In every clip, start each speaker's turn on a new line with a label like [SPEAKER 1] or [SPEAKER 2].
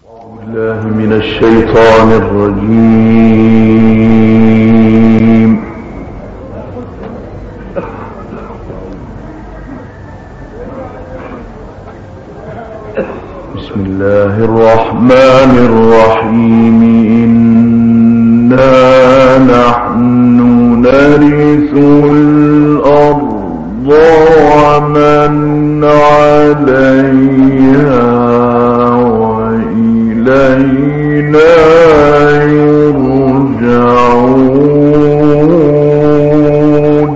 [SPEAKER 1] بالله من الشيطان الرجيم. بسم الله الرحمن الرحيم. إنا نحن نرث الأرض ومن عليها وإلينا يرجعون.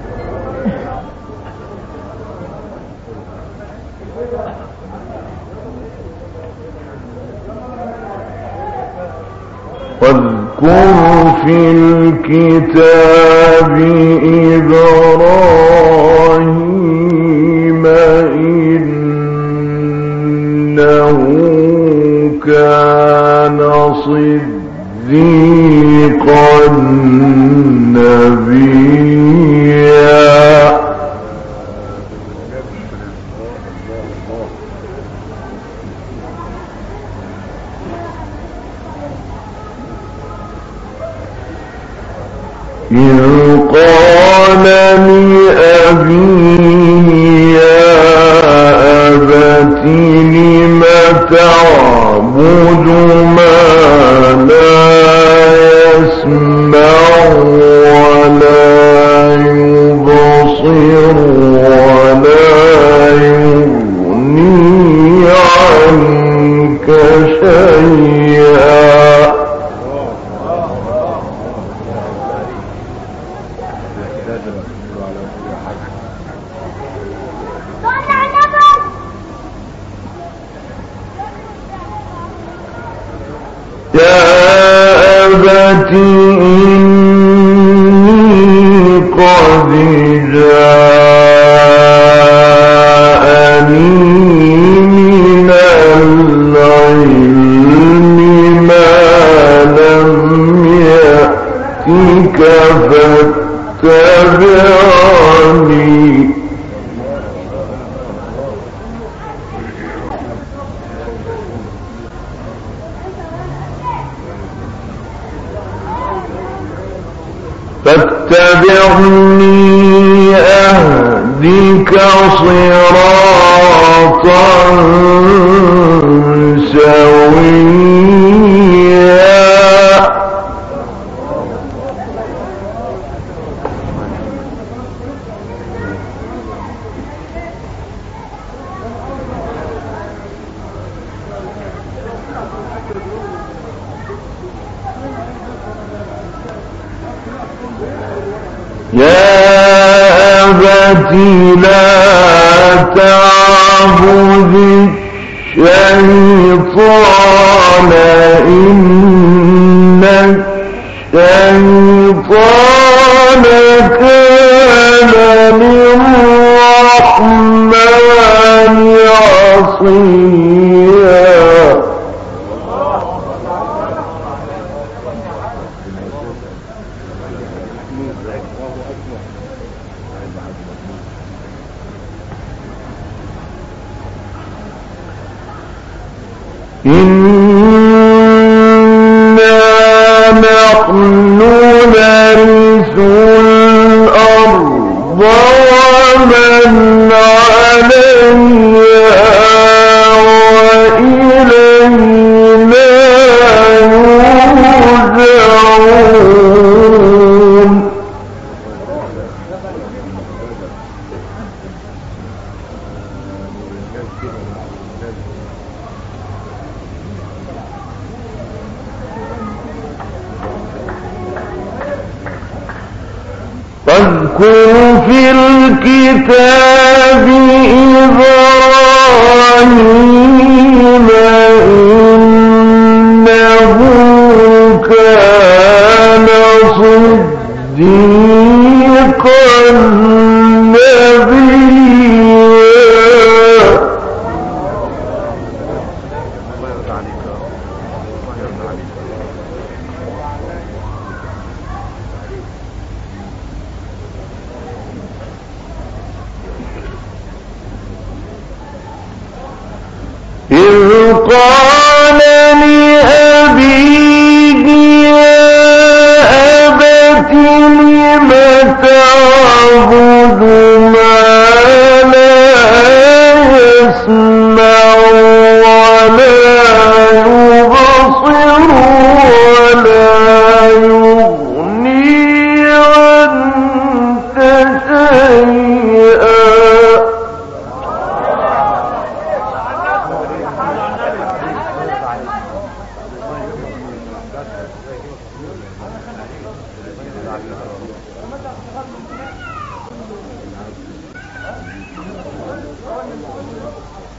[SPEAKER 1] واذكر في الكتاب إبراهيم إنه كان صديقا نبيا. إذ قال لأبيه يا أبت لم تعبد ما لا يسمع ولا يبصر ولا يغني عنك شيئا. يا أبت إني قد جاءني من العلم ما لم يأتك فاتبعني. فاتبعني أهدك صراطا سويا. يا أبت لا تعبد الشيطان إن الشيطان كان للرحمن عصيا. إنا نحن نرث الأرض ومن عليها وإلينا يرجعون. واذكر في الكتاب إبراهيم إنه كان صديقا نبيا. إذ قال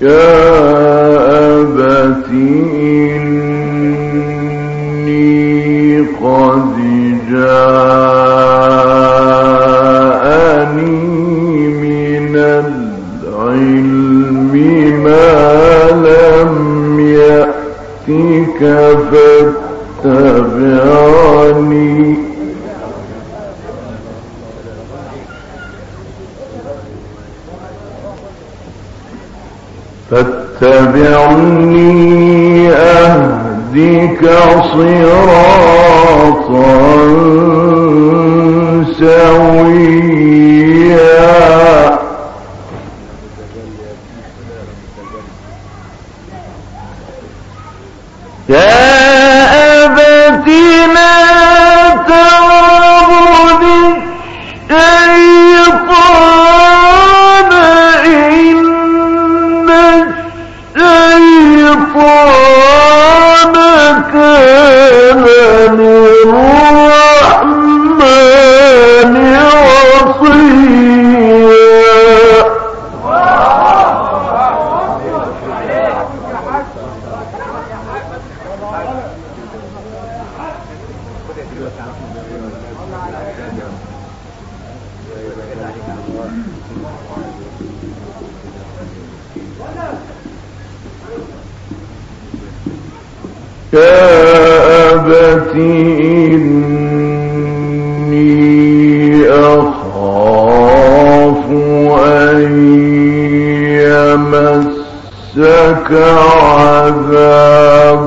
[SPEAKER 1] يا أبت إني قد جاءني من العلم ما لم يأتك فاتبعني أهدك صراطا سويا يا أبت لا تعبد الشيطان إن الشيطان كان للرحمن عصيا يا أبت إني أخاف أن يمسك عذاب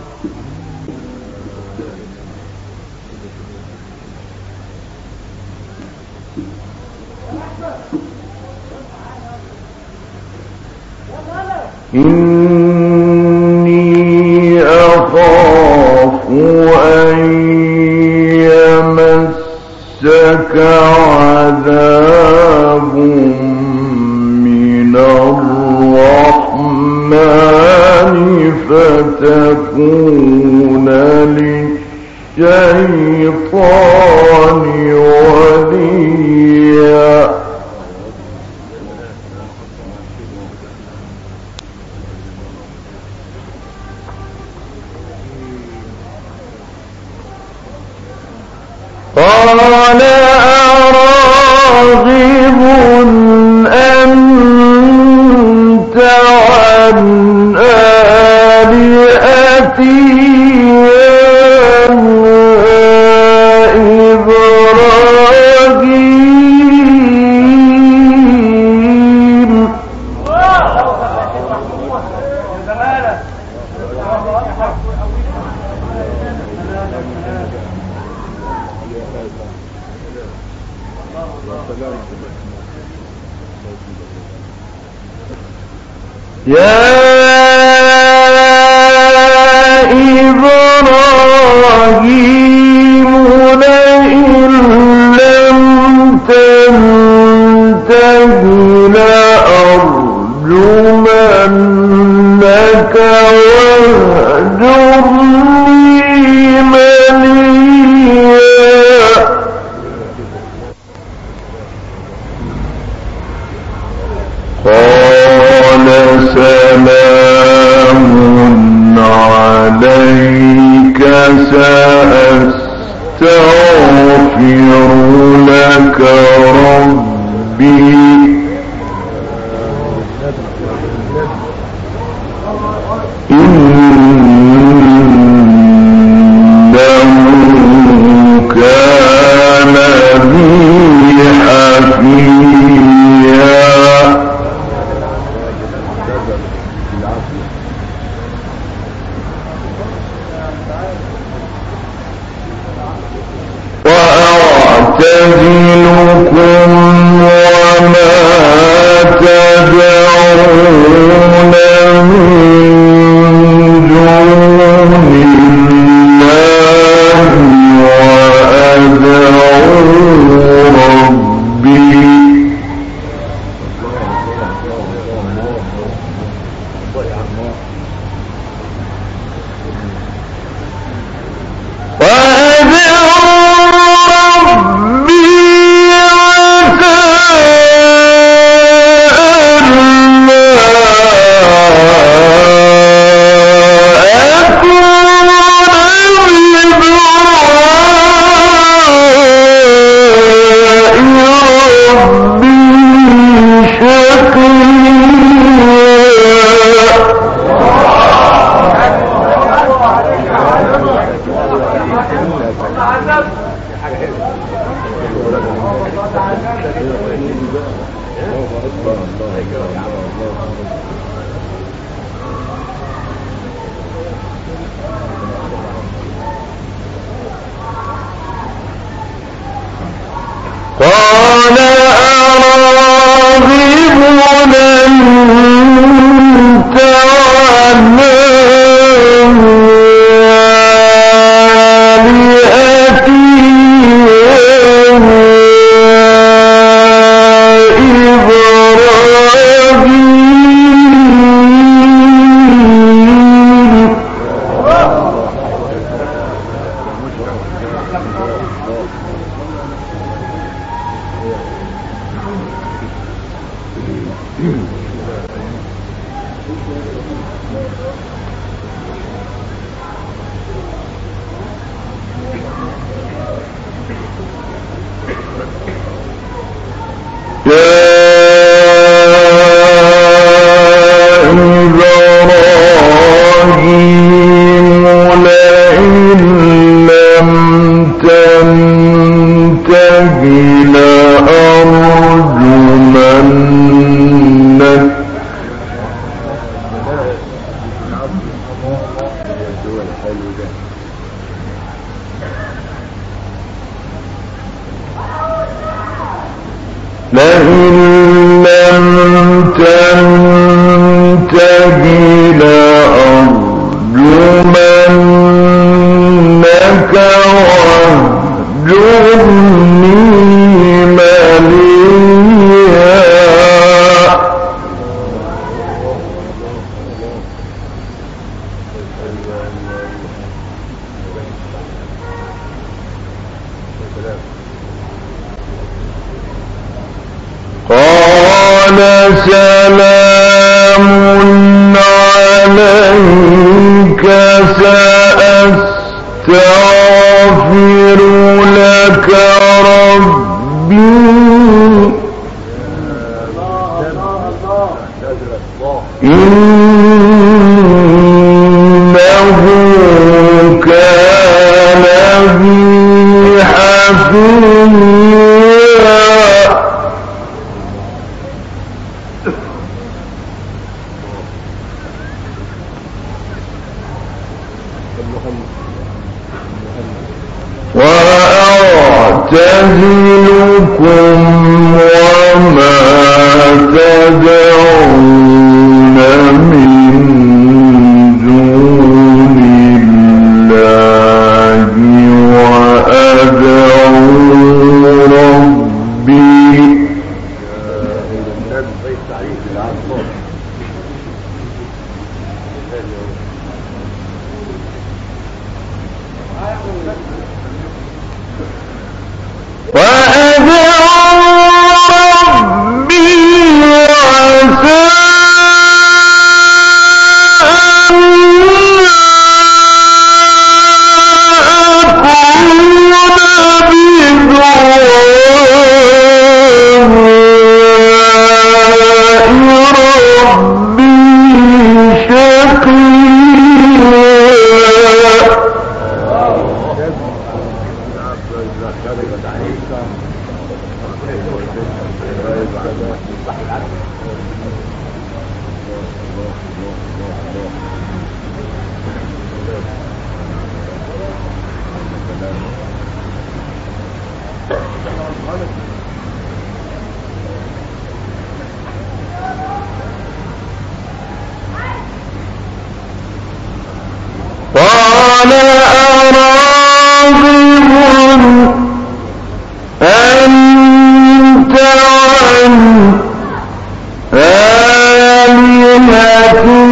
[SPEAKER 1] إني أخاف أن يمسك عذاب من الرحمن فتكون للشيطان وليا قال أراغب أنت عن آلهتي يا إبراهيم يا إبراهيم لئن لم تنته لأرجمنك واهجرني مليا قال سلام عليك سأستغفر لك ربي إنه كان بي حفيا وأعتزلكم وما تدعون من دون الله وأدعو ربي لئن لم تنته لأرجمنك واهجرني مليا. قال سلام عليك سأستغفر لك ربي إنه كان بي حفيا. وأعتزلكم وما تدعون من دون الله وأدعو ربي قال أراغب أنت عن آلهتي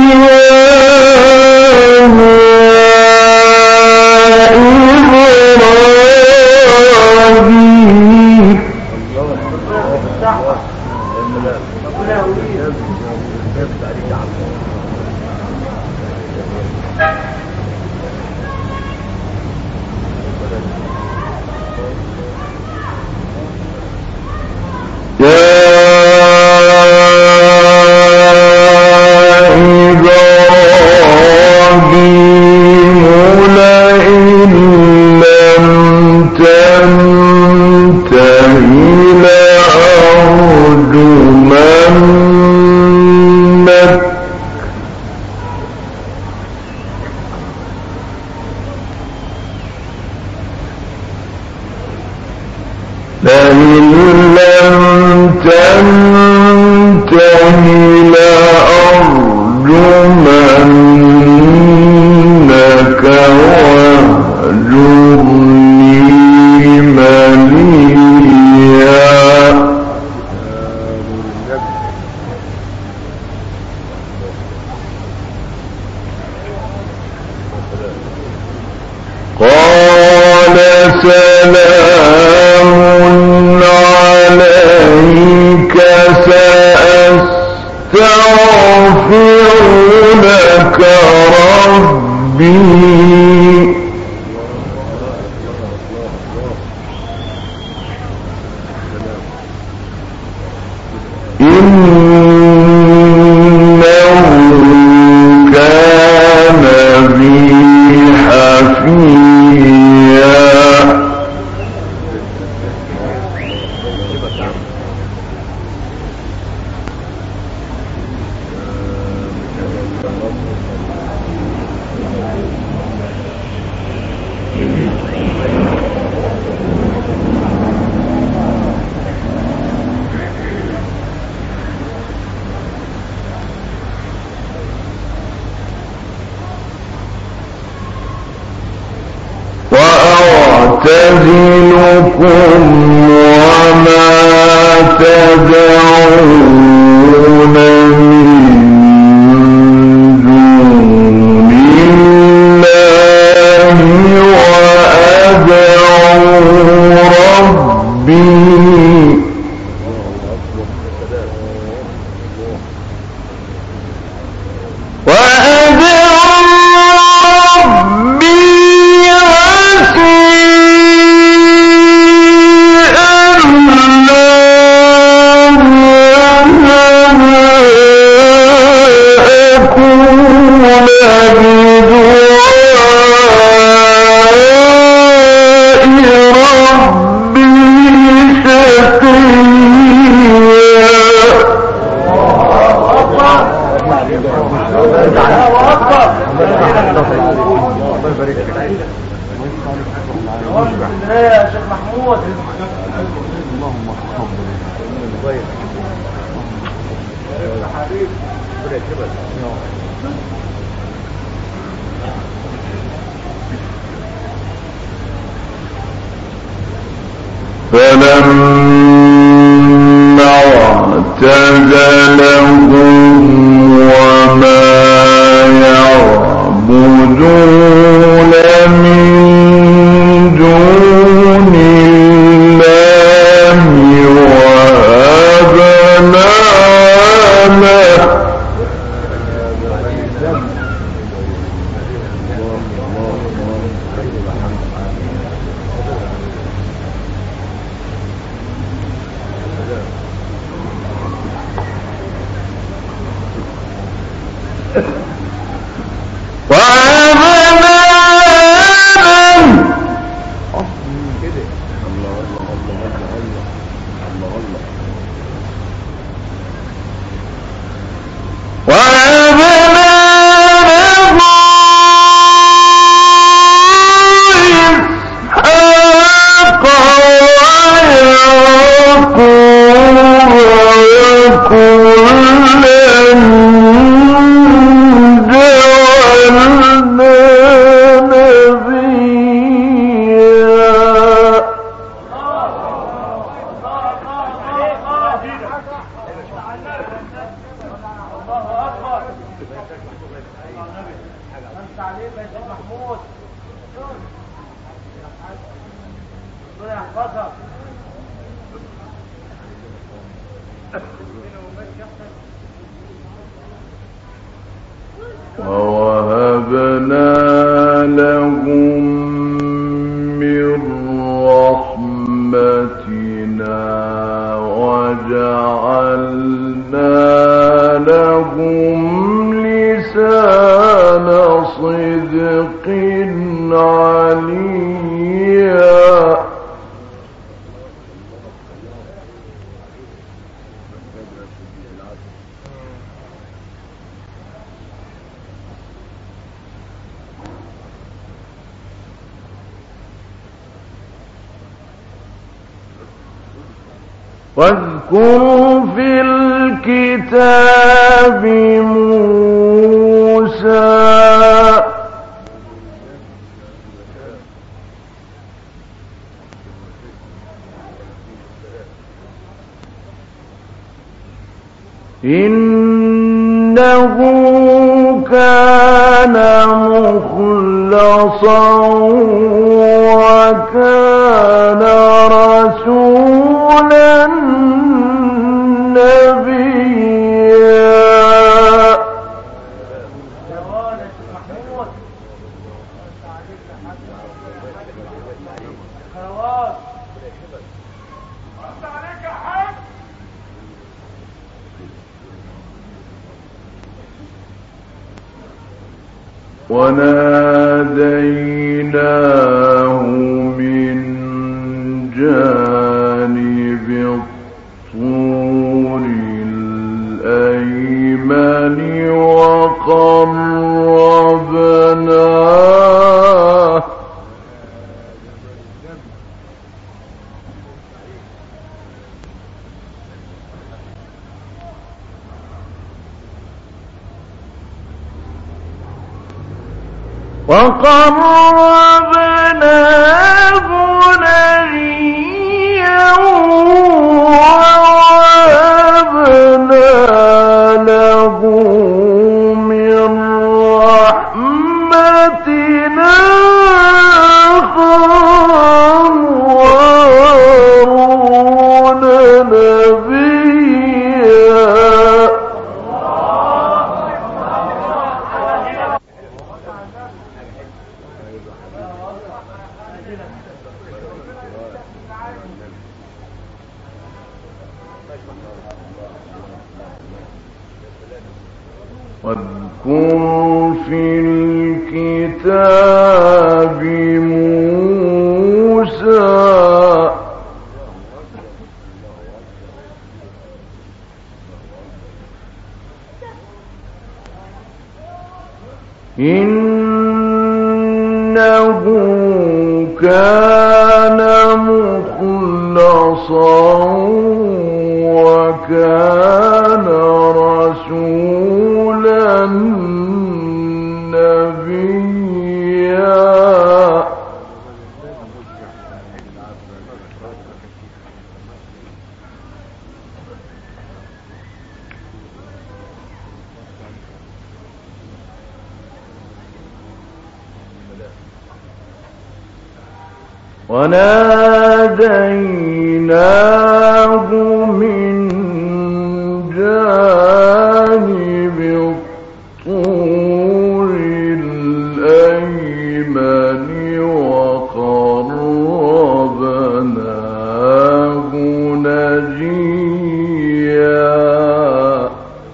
[SPEAKER 1] قال سلام عليك سأستغفر لك ربي إنه كان بي حفيا. نعتزلكم وما تدعون من دون الله وأدعو ربي فلما اعتزلهم وما يعبدون من دون الله وهبنا له ووهبنا لهم من رحمتنا وجعلنا لهم لسان صدق عليا واذكر في الكتاب موسى إنه كان مخلصا وكان رسولا نبيا. وناديناه من جانب الطور الأيمن وقربناه واذكر في الكتاب موسى إنه كان مخلصا وكان رسولا نبيا وناديناه من جانب الطور الأيمن وقربناه نجيا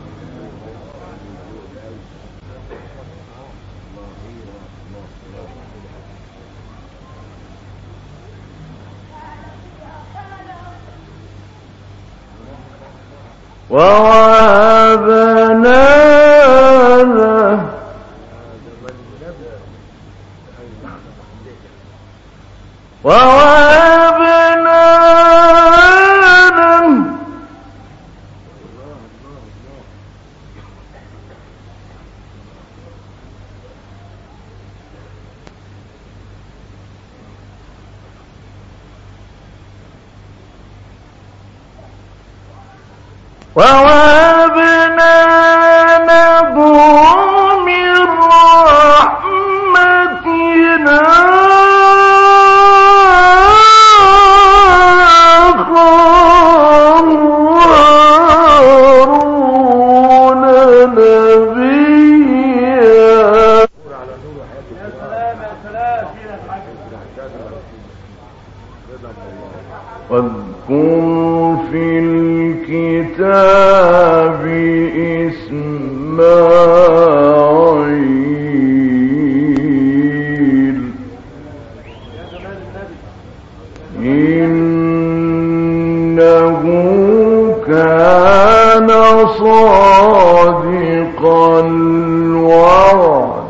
[SPEAKER 1] ووهبنا له ووهبنا له من رحمتنا هارون نبيا واذكر في الكتاب إسماعيل إنه كان صادق الوعد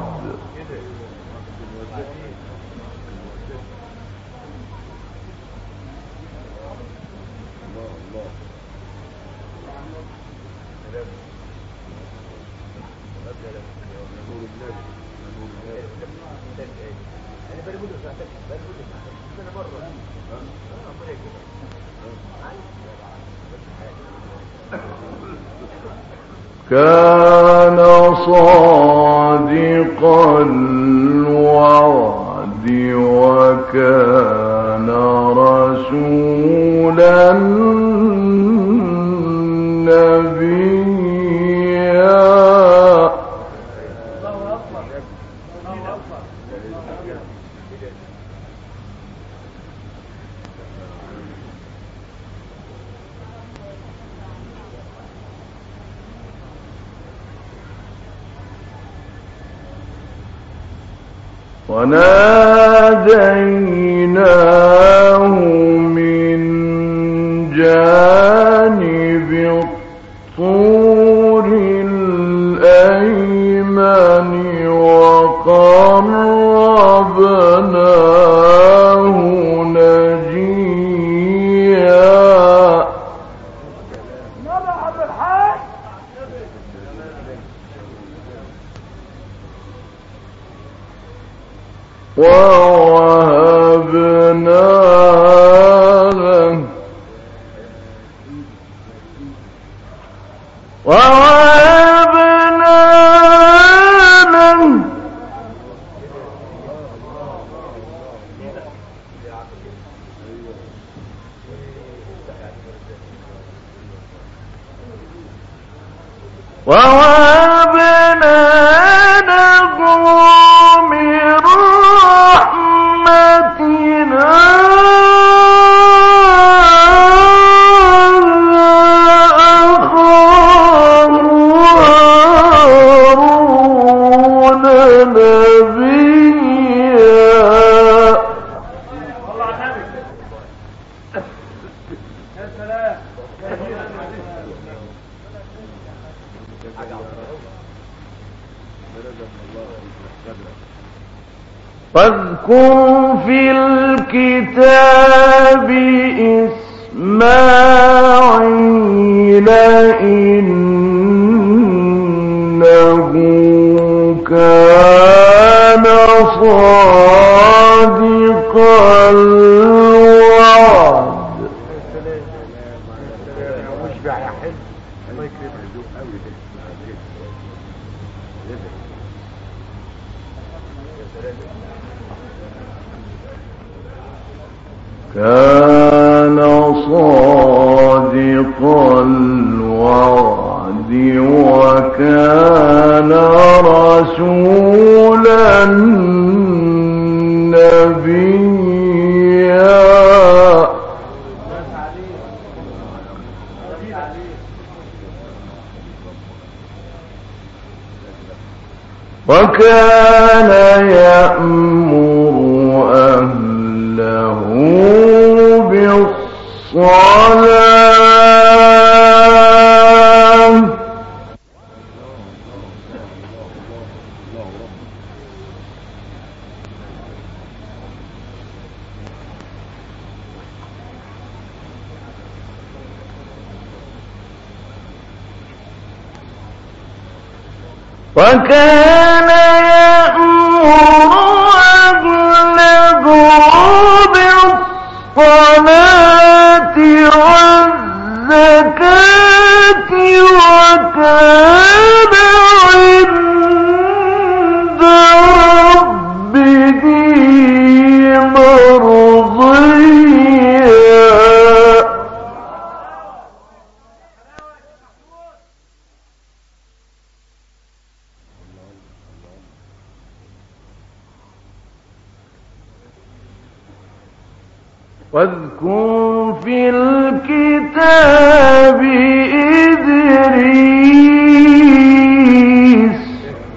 [SPEAKER 1] كان صادق الوعد وكان رسولا نبيا وناديناه من جانب الطور الأيمن وقربناه نجيا ووهبنا له ووهبنا له من رحمتنا أخاه هارون نبيا. واذكر في الكتاب إسماعيل إنه كان صادق الوعد. كان صادق الوعد وكان رسولا نبيا. وكان يأمر أهله بالصلاة وكان يأمر أهله بالصلاة والزكاة وكان عند ربه مرضيا. واذكر في الكتاب إدريس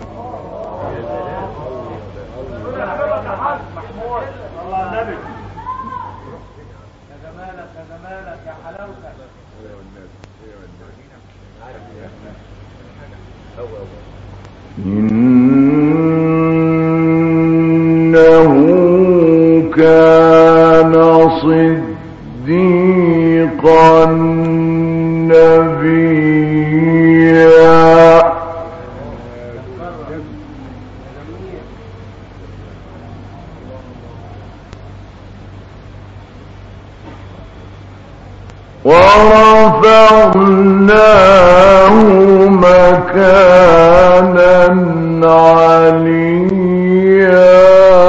[SPEAKER 1] إنه كان صديقا نبيا. ورفعناه مكانا عليا.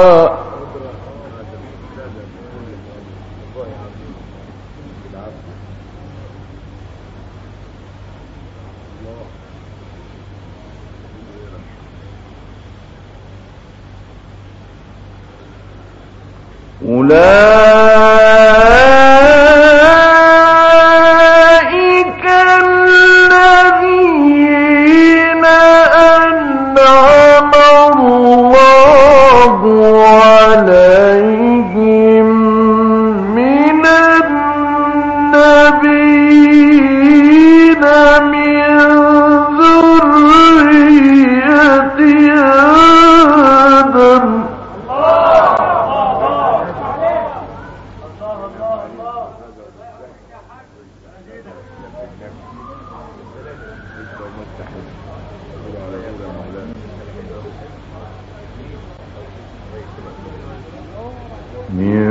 [SPEAKER 1] أولئك الذين أنعم الله عليهم من النبيين من ذرية آدم. من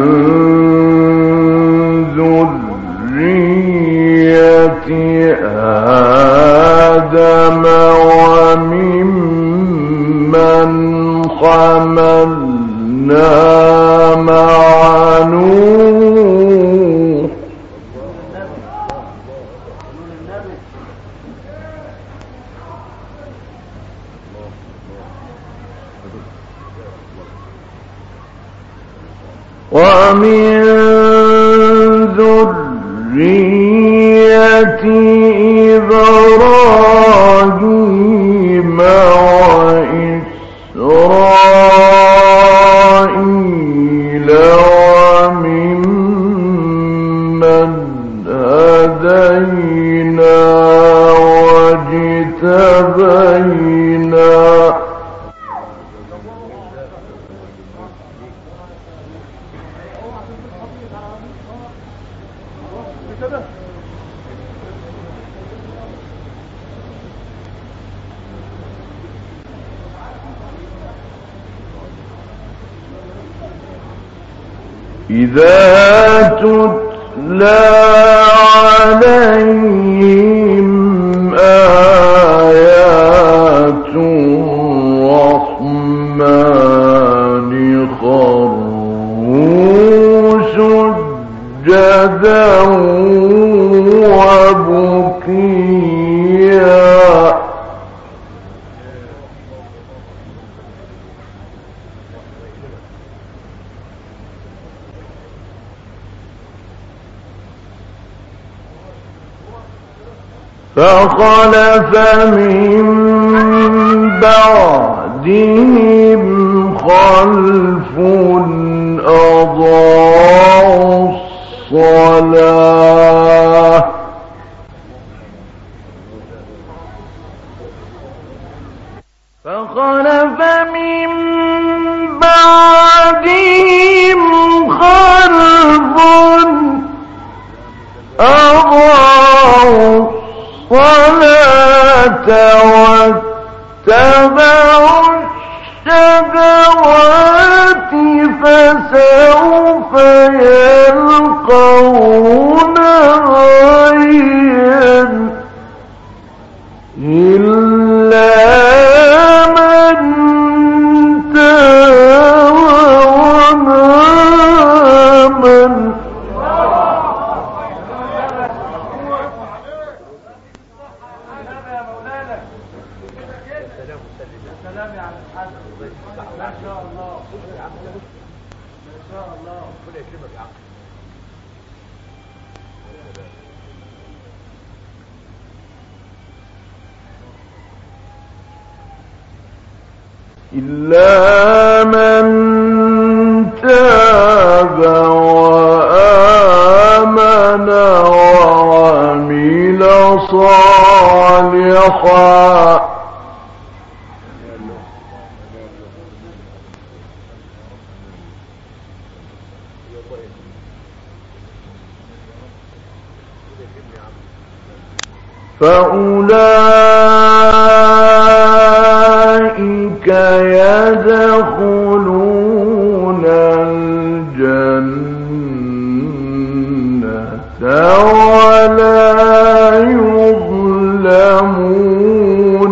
[SPEAKER 1] ذرية آدم وممن حملنا مع نوح ومن ذرية إبراهيم وإسرائيل وممن هدينا واجتبينا إذا تتلى عليهم آيات الرحمن خروا سجدا وبكيا فخلف من بعدهم خلف أضاعوا الصلاة فخلف من بعدهم خلف أضاعوا الصلاة واتبعوا الشهوات فسوف يلقون غيا إلا من تاب وآمن إلا من تاب وآمن وعمل صالحا فأولئك يدخلون الجنة ولا يظلمون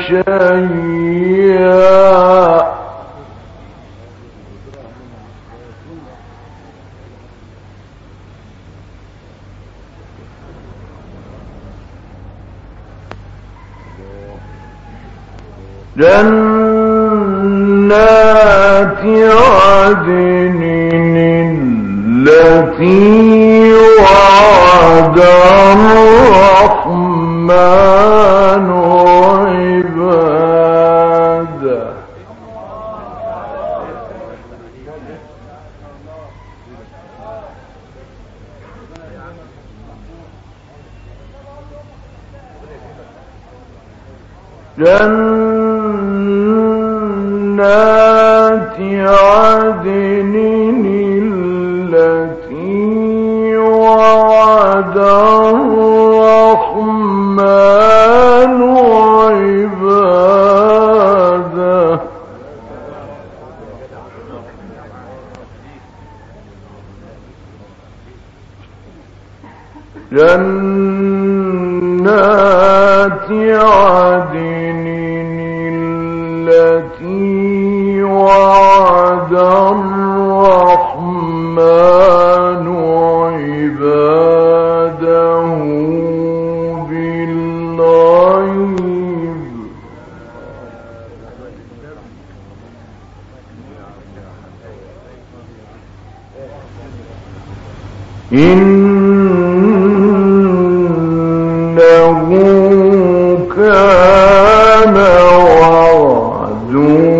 [SPEAKER 1] شيئا جنات عدن التي وعد الرحمن عباده جنات عدن التي وعد الرحمن عباده جنات عدن التي وعد الرحمن عباده بالغيب إنه كان وعده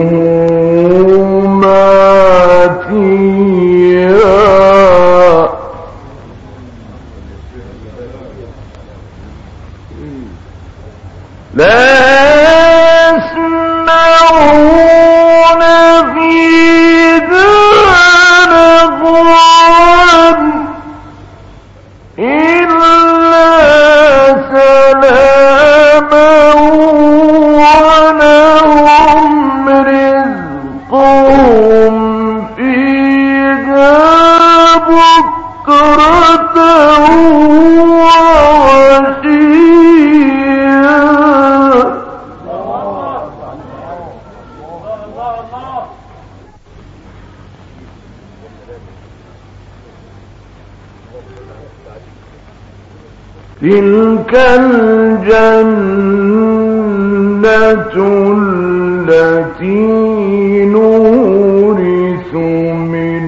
[SPEAKER 1] ماتيا لا يسمعون فيها لغوا إلا سلاما ولهم رزقهم فيها بكرة وعشيا. تلك الجنة التي نورث من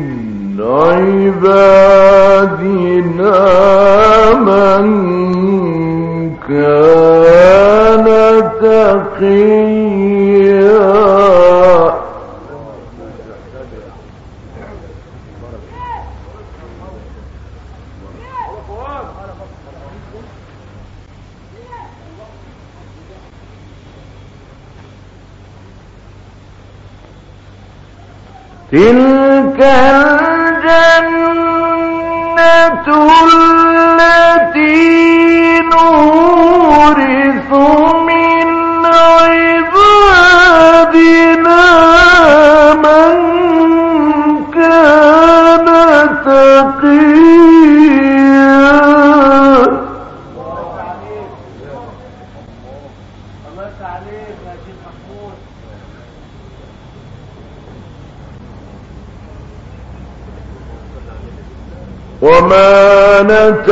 [SPEAKER 1] عبادنا من كان تقيا. تلك الجنة التي نورث من عبادنا من كان تقيا. وما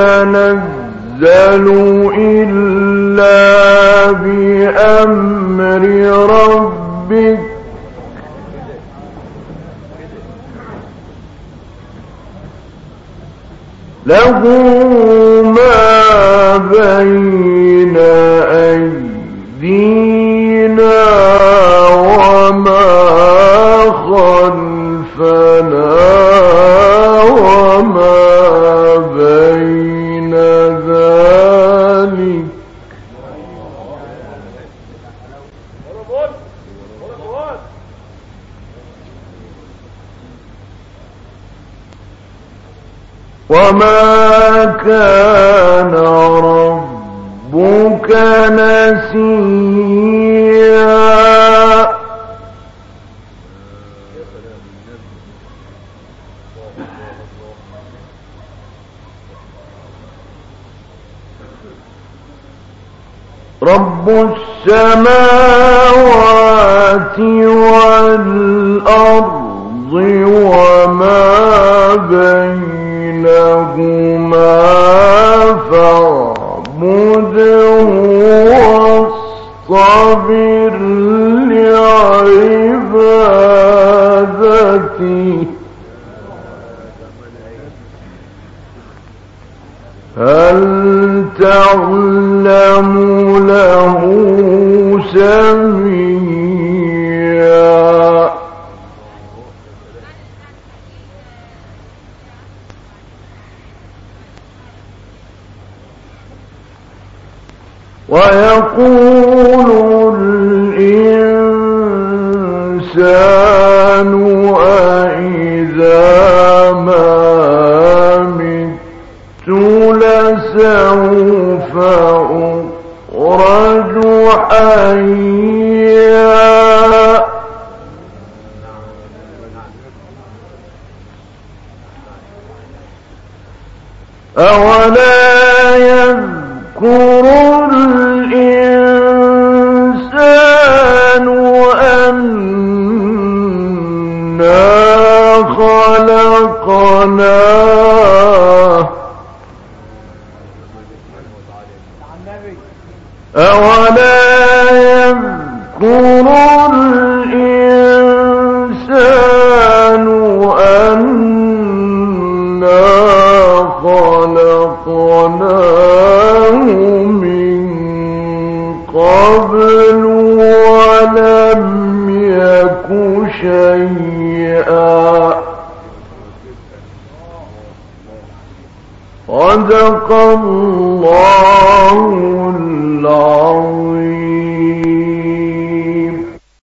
[SPEAKER 1] نتنزل إلا بأمر ربك له ما بين أيدينا وما خلفنا وما بين ذلك وما كان ربك نسيا. رب السماوات والأرض وما بينهما فاعبده واصطبر لعبادته هل تعلم له سميا. ويقول الإنسان أإذا ما مت لسوف أخرج حيا. أولا يذكر الإنسان أنا خلقناه أولا يذكر الإنسان أنا خلقناه من قبل ولم يك شيئا. صدق الله العظيم.